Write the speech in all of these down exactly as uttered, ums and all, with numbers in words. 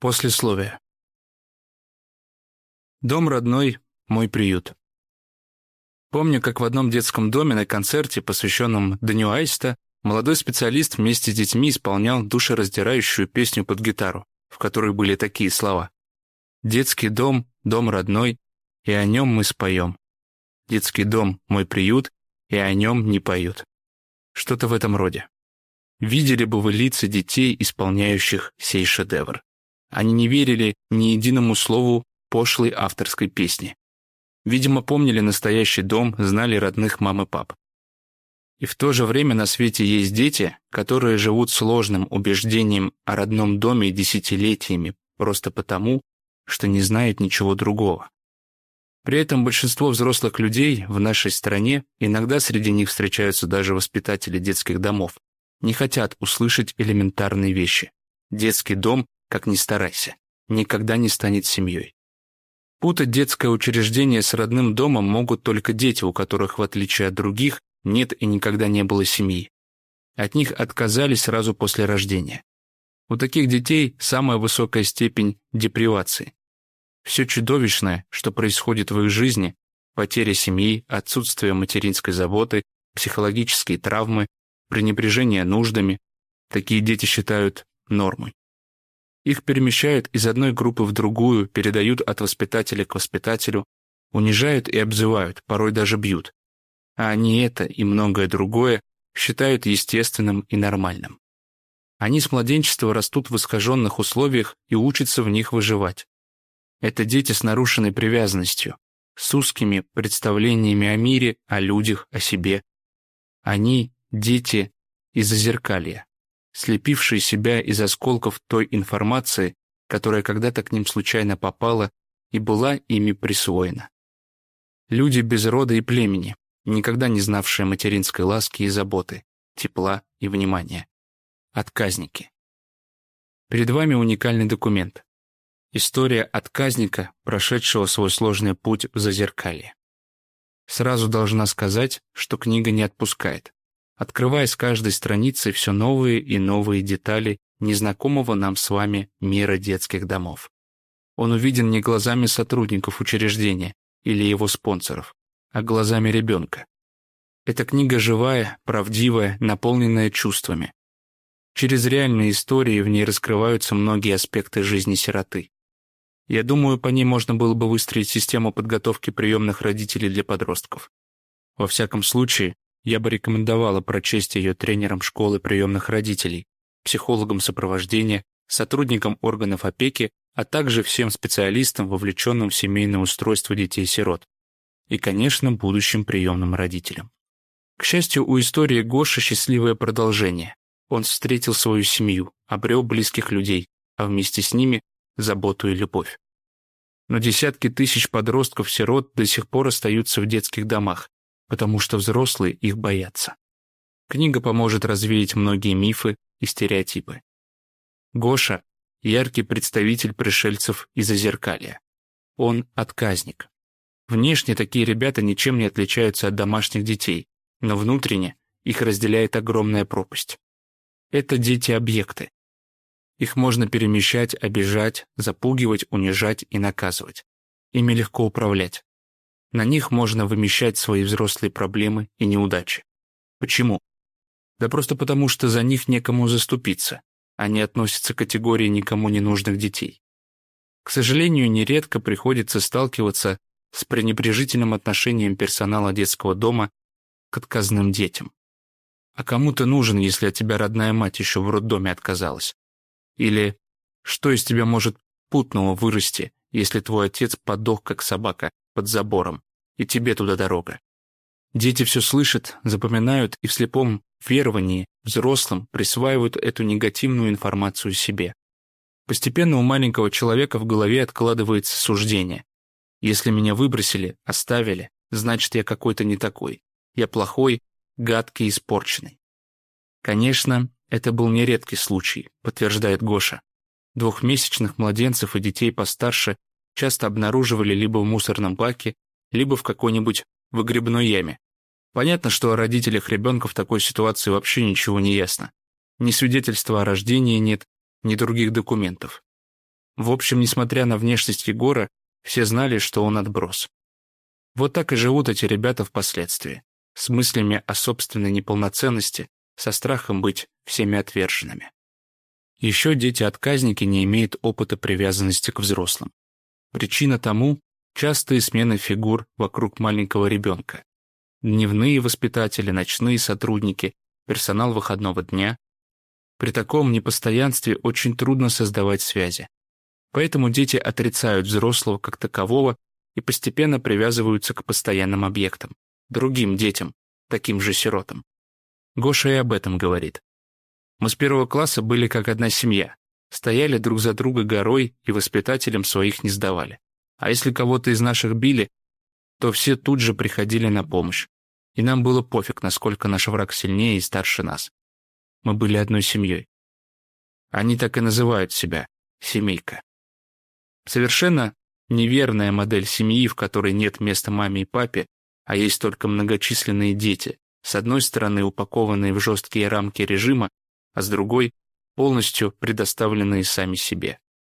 Послесловие. Дом родной – мой приют. Помню, как в одном детском доме на концерте, посвященном Дню Аиста, молодой специалист вместе с детьми исполнял душераздирающую песню под гитару, в которой были такие слова: «Детский дом, дом родной, и о нем мы споем. Детский дом – мой приют, и о нем не поют». Что-то в этом роде. Видели бы вы лица детей, исполняющих сей шедевр. Они не верили ни единому слову пошлой авторской песни. Видимо, помнили настоящий дом, знали родных мам и пап. И в то же время на свете есть дети, которые живут сложным убеждением о родном доме десятилетиями просто потому, что не знают ничего другого. При этом большинство взрослых людей в нашей стране, иногда среди них встречаются даже воспитатели детских домов, не хотят услышать элементарные вещи. Детский дом, как ни старайся, никогда не станет семьей. Путать детское учреждение с родным домом могут только дети, у которых, в отличие от других, нет и никогда не было семьи. От них отказались сразу после рождения. У таких детей самая высокая степень депривации. Все чудовищное, что происходит в их жизни, потеря семьи, отсутствие материнской заботы, психологические травмы, пренебрежение нуждами, такие дети считают нормой. Их перемещают из одной группы в другую, передают от воспитателя к воспитателю, унижают и обзывают, порой даже бьют. А они это и многое другое считают естественным и нормальным. Они с младенчества растут в искаженных условиях и учатся в них выживать. Это дети с нарушенной привязанностью, с узкими представлениями о мире, о людях, о себе. Они – дети из зазеркалья, слепившие себя из осколков той информации, которая когда-то к ним случайно попала и была ими присвоена. Люди без рода и племени, никогда не знавшие материнской ласки и заботы, тепла и внимания. Отказники. Перед вами уникальный документ. История отказника, прошедшего свой сложный путь в зазеркалье. Сразу должна сказать, что книга не отпускает, открывая с каждой страницей все новые и новые детали незнакомого нам с вами мира детских домов. Он увиден не глазами сотрудников учреждения или его спонсоров, а глазами ребенка. Эта книга живая, правдивая, наполненная чувствами. Через реальные истории в ней раскрываются многие аспекты жизни сироты. Я думаю, по ней можно было бы выстроить систему подготовки приемных родителей для подростков. Во всяком случае, я бы рекомендовала прочесть ее тренерам школы приемных родителей, психологам сопровождения, сотрудникам органов опеки, а также всем специалистам, вовлеченным в семейное устройство детей-сирот. И, конечно, будущим приемным родителям. К счастью, у истории Гоши счастливое продолжение. Он встретил свою семью, обрел близких людей, а вместе с ними заботу и любовь. Но десятки тысяч подростков-сирот до сих пор остаются в детских домах, потому что взрослые их боятся. Книга поможет развеять многие мифы и стереотипы. Гоша – яркий представитель пришельцев из Зазеркалья. Он – отказник. Внешне такие ребята ничем не отличаются от домашних детей, но внутренне их разделяет огромная пропасть. Это дети-объекты. Их можно перемещать, обижать, запугивать, унижать и наказывать. Ими легко управлять. На них можно вымещать свои взрослые проблемы и неудачи. Почему? Да просто потому, что за них некому заступиться. Они относятся к категории никому не нужных детей. К сожалению, нередко приходится сталкиваться с пренебрежительным отношением персонала детского дома к отказным детям. А кому ты нужен, если от тебя родная мать еще в роддоме отказалась? Или что из тебя может путного вырасти, если твой отец подох, как собака, под забором, и тебе туда дорога? Дети все слышат, запоминают и в слепом веровании взрослым присваивают эту негативную информацию себе. Постепенно у маленького человека в голове откладывается суждение. Если меня выбросили, оставили, значит, я какой-то не такой. Я плохой, гадкий, испорченный. Конечно, это был не редкий случай, подтверждает Гоша. Двухмесячных младенцев и детей постарше часто обнаруживали либо в мусорном баке, либо в какой-нибудь выгребной яме. Понятно, что о родителях ребенка в такой ситуации вообще ничего не ясно. Ни свидетельства о рождении нет, ни других документов. В общем, несмотря на внешность Егора, все знали, что он отброс. Вот так и живут эти ребята впоследствии, с мыслями о собственной неполноценности, со страхом быть всеми отверженными. Еще дети-отказники не имеют опыта привязанности к взрослым. Причина тому – частые смены фигур вокруг маленького ребенка. Дневные воспитатели, ночные сотрудники, персонал выходного дня. При таком непостоянстве очень трудно создавать связи. Поэтому дети отрицают взрослого как такового и постепенно привязываются к постоянным объектам, другим детям, таким же сиротам. Гоша и об этом говорит. Мы с первого класса были как одна семья, стояли друг за друга горой и воспитателям своих не сдавали. А если кого-то из наших били, то все тут же приходили на помощь. И нам было пофиг, насколько наш враг сильнее и старше нас. Мы были одной семьей. Они так и называют себя – семейка. Совершенно неверная модель семьи, в которой нет места маме и папе, а есть только многочисленные дети, с одной стороны упакованные в жесткие рамки режима, а с другой – полностью предоставленные сами себе.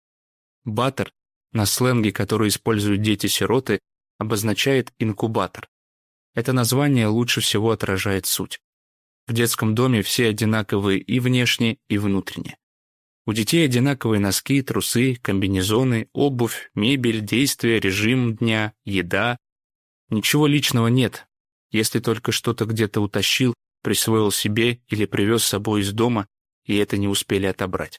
Батер, на сленге, который используют дети-сироты, обозначает инкубатор. Это название лучше всего отражает суть. В детском доме все одинаковые и внешне, и внутренне. У детей одинаковые носки, трусы, комбинезоны, обувь, мебель, действия, режим дня, еда. Ничего личного нет, если только что-то где-то утащил, присвоил себе или привез с собой из дома, и это не успели отобрать.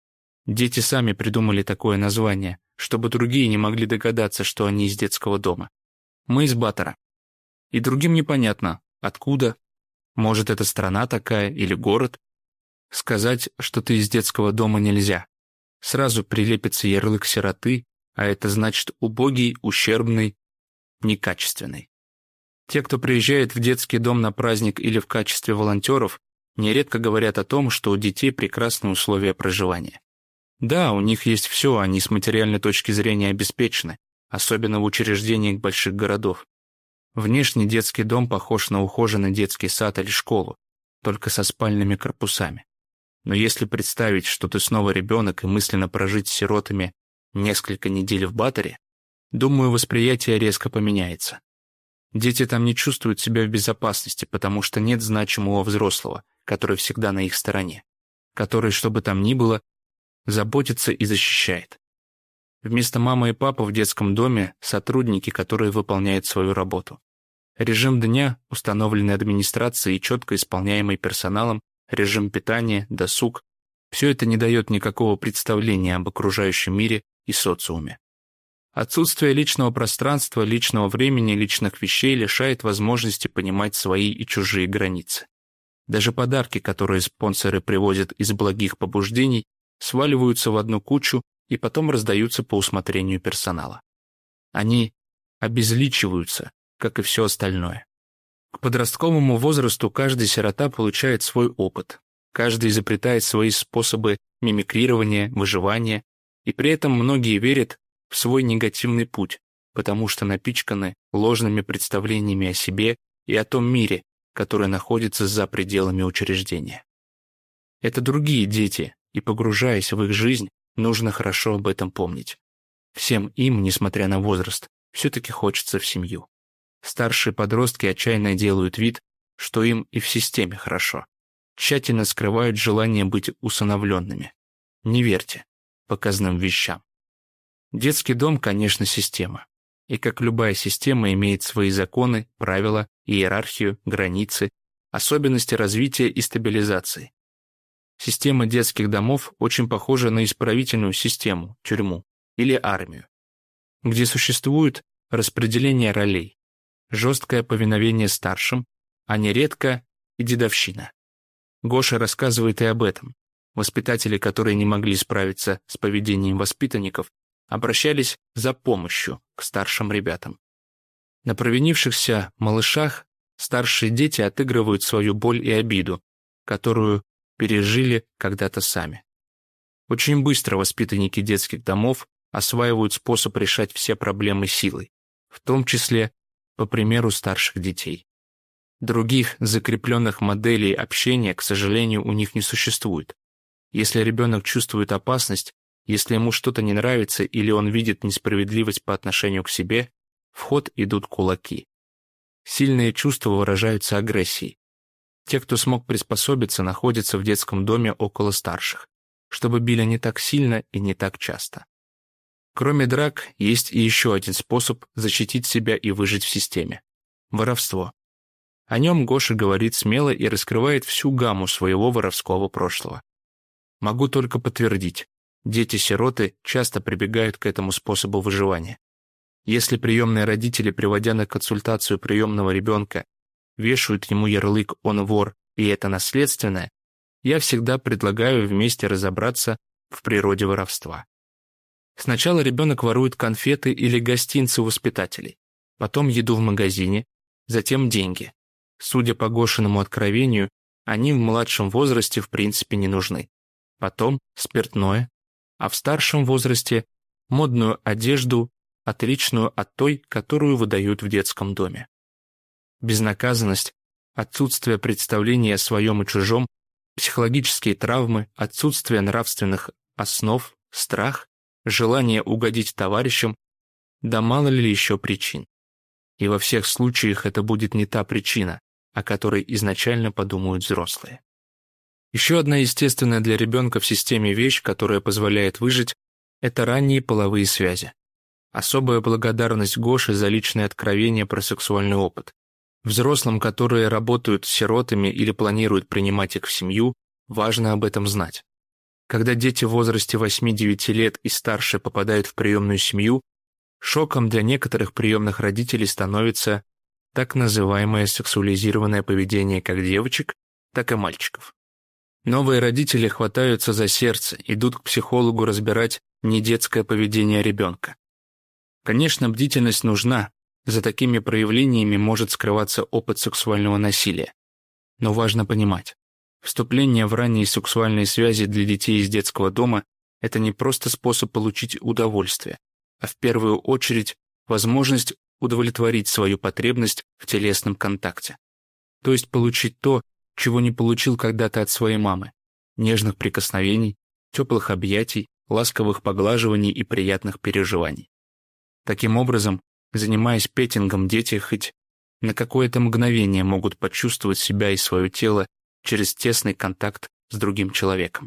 Дети сами придумали такое название, чтобы другие не могли догадаться, что они из детского дома. Мы из Батера. И другим непонятно, откуда, может, это страна такая или город. Сказать, что ты из детского дома, нельзя. Сразу прилепится ярлык сироты, а это значит убогий, ущербный, некачественный. Те, кто приезжает в детский дом на праздник или в качестве волонтеров, нередко говорят о том, что у детей прекрасные условия проживания. Да, у них есть все, они с материальной точки зрения обеспечены, особенно в учреждениях больших городов. Внешний детский дом похож на ухоженный детский сад или школу, только со спальными корпусами. Но если представить, что ты снова ребенок и мысленно прожить с сиротами несколько недель в Батере, думаю, восприятие резко поменяется. Дети там не чувствуют себя в безопасности, потому что нет значимого взрослого, который всегда на их стороне, который, что бы там ни было, заботится и защищает. Вместо мамы и папы в детском доме сотрудники, которые выполняют свою работу. Режим дня, установленный администрацией и четко исполняемый персоналом, режим питания, досуг – все это не дает никакого представления об окружающем мире и социуме. Отсутствие личного пространства, личного времени, личных вещей лишает возможности понимать свои и чужие границы. Даже подарки, которые спонсоры привозят из благих побуждений, сваливаются в одну кучу и потом раздаются по усмотрению персонала. Они обезличиваются, как и все остальное. К подростковому возрасту каждый сирота получает свой опыт, каждый изобретает свои способы мимикрирования, выживания, и при этом многие верят в свой негативный путь, потому что напичканы ложными представлениями о себе и о том мире, который находится за пределами учреждения. Это другие дети, и, погружаясь в их жизнь, нужно хорошо об этом помнить. Всем им, несмотря на возраст, все-таки хочется в семью. Старшие подростки отчаянно делают вид, что им и в системе хорошо. Тщательно скрывают желание быть усыновленными. Не верьте показным вещам. Детский дом, конечно, система. И как любая система имеет свои законы, правила, иерархию, границы, особенности развития и стабилизации. Система детских домов очень похожа на исправительную систему, тюрьму или армию, где существует распределение ролей, жесткое повиновение старшим, а нередко и дедовщина. Гоша рассказывает и об этом. Воспитатели, которые не могли справиться с поведением воспитанников, обращались за помощью к старшим ребятам. На провинившихся малышах старшие дети отыгрывают свою боль и обиду, которую пережили когда-то сами. Очень быстро воспитанники детских домов осваивают способ решать все проблемы силой, в том числе по примеру старших детей. Других закрепленных моделей общения, к сожалению, у них не существует. Если ребенок чувствует опасность, Если ему что-то не нравится или он видит несправедливость по отношению к себе, в ход идут кулаки. Сильные чувства выражаются агрессией. Те, кто смог приспособиться, находятся в детском доме около старших, чтобы били не так сильно и не так часто. Кроме драк, есть и еще один способ защитить себя и выжить в системе – воровство. О нем Гоша говорит смело и раскрывает всю гамму своего воровского прошлого. Могу только подтвердить, дети-сироты часто прибегают к этому способу выживания. Если приемные родители, приводя на консультацию приемного ребенка, вешают ему ярлык «он вор» и это наследственное, я всегда предлагаю вместе разобраться в природе воровства. Сначала ребенок ворует конфеты или гостинцы у воспитателей, потом еду в магазине, затем деньги. Судя по Гошиному откровению, они в младшем возрасте в принципе не нужны. Потом спиртное, а в старшем возрасте модную одежду, отличную от той, которую выдают в детском доме. Безнаказанность, отсутствие представления о своем и чужом, психологические травмы, отсутствие нравственных основ, страх, желание угодить товарищам, да мало ли еще причин. И во всех случаях это будет не та причина, о которой изначально подумают взрослые. Еще одна естественная для ребенка в системе вещь, которая позволяет выжить, это ранние половые связи. Особая благодарность Гоше за личное откровение про сексуальный опыт. Взрослым, которые работают с сиротами или планируют принимать их в семью, важно об этом знать. Когда дети в возрасте восьми-девяти лет и старше попадают в приемную семью, шоком для некоторых приемных родителей становится так называемое сексуализированное поведение как девочек, так и мальчиков. Новые родители хватаются за сердце, идут к психологу разбирать недетское поведение ребенка. Конечно, бдительность нужна, за такими проявлениями может скрываться опыт сексуального насилия. Но важно понимать, вступление в ранние сексуальные связи для детей из детского дома – это не просто способ получить удовольствие, а в первую очередь возможность удовлетворить свою потребность в телесном контакте. То есть получить то, чего не получил когда-то от своей мамы – нежных прикосновений, теплых объятий, ласковых поглаживаний и приятных переживаний. Таким образом, занимаясь петингом, дети хоть на какое-то мгновение могут почувствовать себя и свое тело через тесный контакт с другим человеком.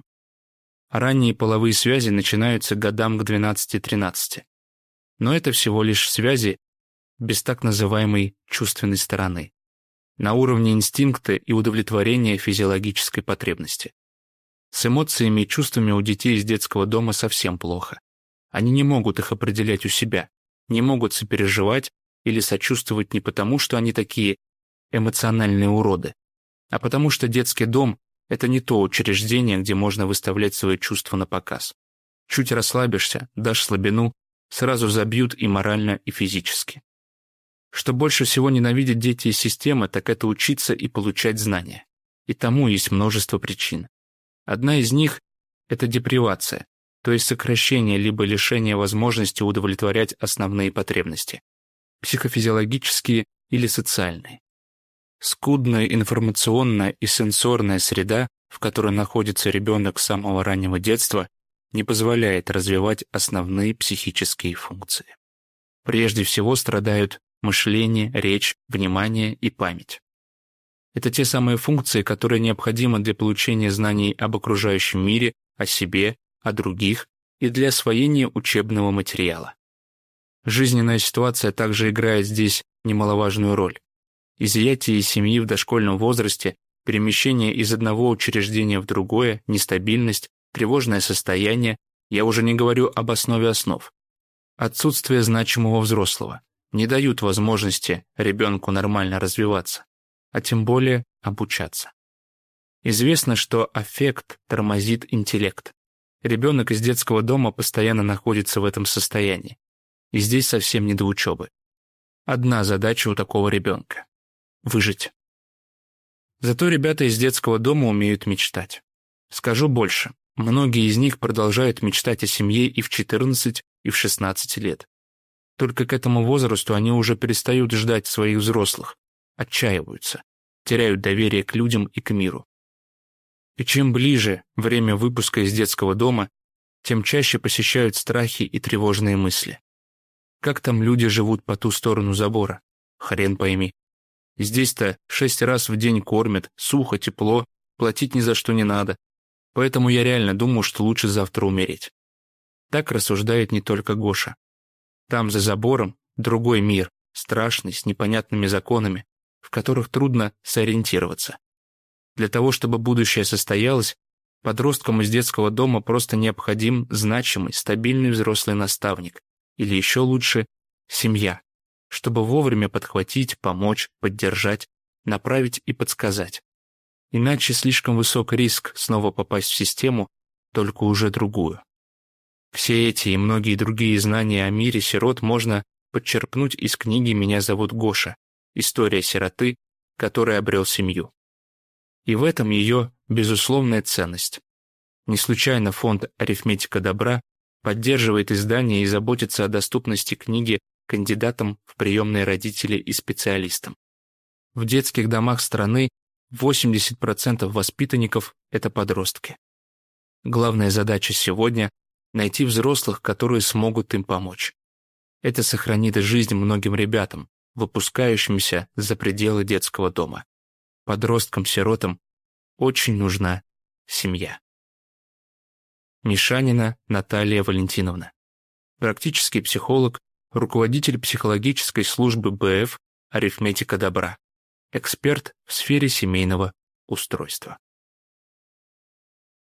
Ранние половые связи начинаются годам к двенадцати-тринадцати. Но это всего лишь связи без так называемой чувственной стороны, на уровне инстинкта и удовлетворения физиологической потребности. С эмоциями и чувствами у детей из детского дома совсем плохо. Они не могут их определять у себя, не могут сопереживать или сочувствовать не потому, что они такие эмоциональные уроды, а потому что детский дом – это не то учреждение, где можно выставлять свои чувства на показ. Чуть расслабишься, дашь слабину, сразу забьют и морально, и физически. Что больше всего ненавидят дети из системы, так это учиться и получать знания. И тому есть множество причин. Одна из них – это депривация, то есть сокращение либо лишение возможности удовлетворять основные потребности, психофизиологические или социальные. Скудная информационная и сенсорная среда, в которой находится ребенок с самого раннего детства, не позволяет развивать основные психические функции. Прежде всего страдают мышление, речь, внимание и память. Это те самые функции, которые необходимы для получения знаний об окружающем мире, о себе, о других и для освоения учебного материала. Жизненная ситуация также играет здесь немаловажную роль. Изъятие из семьи в дошкольном возрасте, перемещение из одного учреждения в другое, нестабильность, тревожное состояние, я уже не говорю об основе основ. Отсутствие значимого взрослого не дают возможности ребенку нормально развиваться, а тем более обучаться. Известно, что аффект тормозит интеллект. Ребенок из детского дома постоянно находится в этом состоянии. И здесь совсем не до учебы. Одна задача у такого ребенка – выжить. Зато ребята из детского дома умеют мечтать. Скажу больше, многие из них продолжают мечтать о семье и в четырнадцать, и в шестнадцать лет. Только к этому возрасту они уже перестают ждать своих взрослых, отчаиваются, теряют доверие к людям и к миру. И чем ближе время выпуска из детского дома, тем чаще посещают страхи и тревожные мысли. Как там люди живут по ту сторону забора? Хрен пойми. Здесь-то шесть раз в день кормят, сухо, тепло, платить ни за что не надо. Поэтому я реально думаю, что лучше завтра умереть. Так рассуждает не только Гоша. Там, за забором, другой мир, страшный, с непонятными законами, в которых трудно сориентироваться. Для того, чтобы будущее состоялось, подросткам из детского дома просто необходим значимый, стабильный взрослый наставник, или еще лучше – семья, чтобы вовремя подхватить, помочь, поддержать, направить и подсказать. Иначе слишком высок риск снова попасть в систему, только уже другую. Все эти и многие другие знания о мире сирот можно подчерпнуть из книги «Меня зовут Гоша. История сироты, который обрел семью». И в этом ее безусловная ценность. Не случайно фонд «Арифметика добра» поддерживает издание и заботится о доступности книги кандидатам в приемные родители и специалистам. В детских домах страны восемьдесят процентов воспитанников – это подростки. Главная задача сегодня – найти взрослых, которые смогут им помочь. Это сохранит жизнь многим ребятам, выпускающимся за пределы детского дома. Подросткам-сиротам очень нужна семья. Мишанина Наталья Валентиновна. Практический психолог, руководитель психологической службы бэ эф «Арифметика добра». Эксперт в сфере семейного устройства.